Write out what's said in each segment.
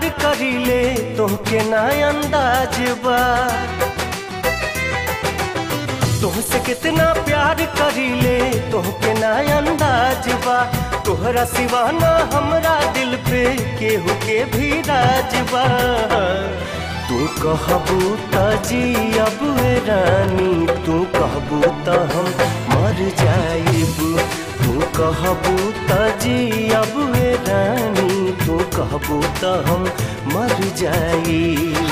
प्यार करीले तोहके ना अंदाज बा, तोहसे कितना प्यार करीले तोहके ना अंदाज बा। तोहरा सिवा ना हमरा दिल पे केहू के भी राज बा। तू कहबू त जियब रानी, तू कहबू त हम मर जाइब। तू कहबू त जियब रानी, तू कहबू त हम मर जाइब।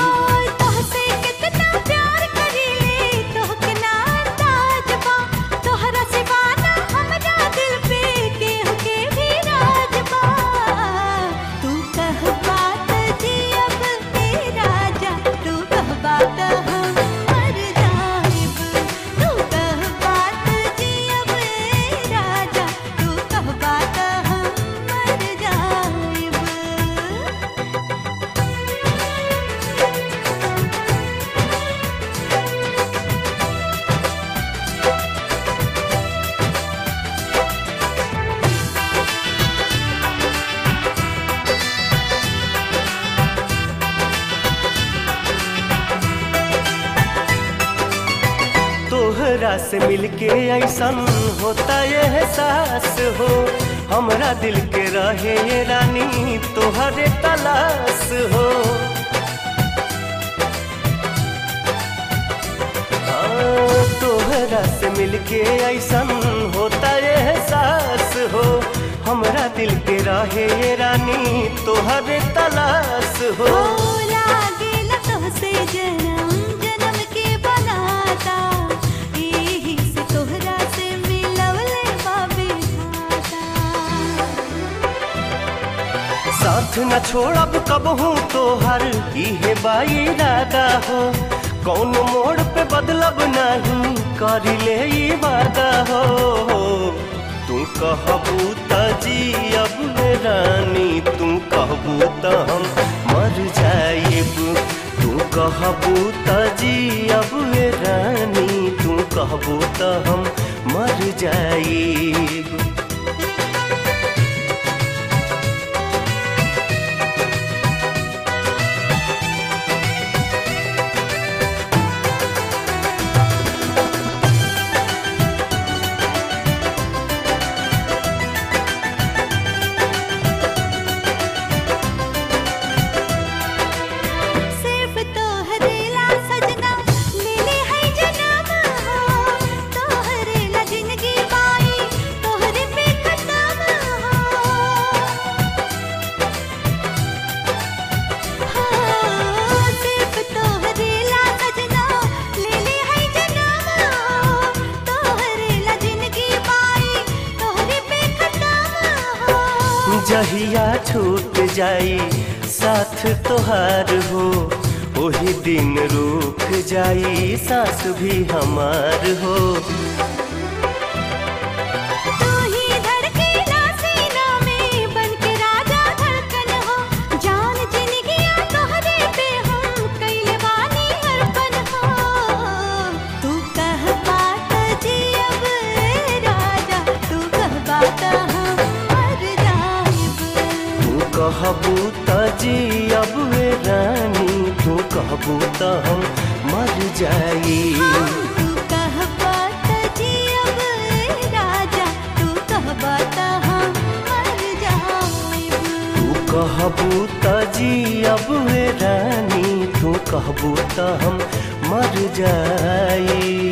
तोहरा से मिलके ऐसन होता ये एहसास हो, हमरा दिल के रहे ये रानी तोहरे तलाश हो। तोहरा से मिलके ऐसन होता ये एहसास हो, हमरा दिल के रहे ये रानी तोहरे तलाश हो। साथ न छोड़ब कबहू तोहर इहे बाई इरादा हो, कौन मोड़ पे बदलब नहीं करिले ई वादा हो। तू कहबू त जियब रानी, तू कहबू त हम मर जाइब। तू कहबू त जियब रानी, तू कहबू त हम मर जाइब। जहिया छूट जाई साथ तोहार हो, वही दिन रुक जाई सांस भी हमार हो। कहबू त जियब रानी, तू कहबू त हम मर जाइब। तू कहबा त जियब राजा, तू कहबा त हम मर जाइब। तू कहबू त जियब रानी, तू कहबू त हम मर जाइब।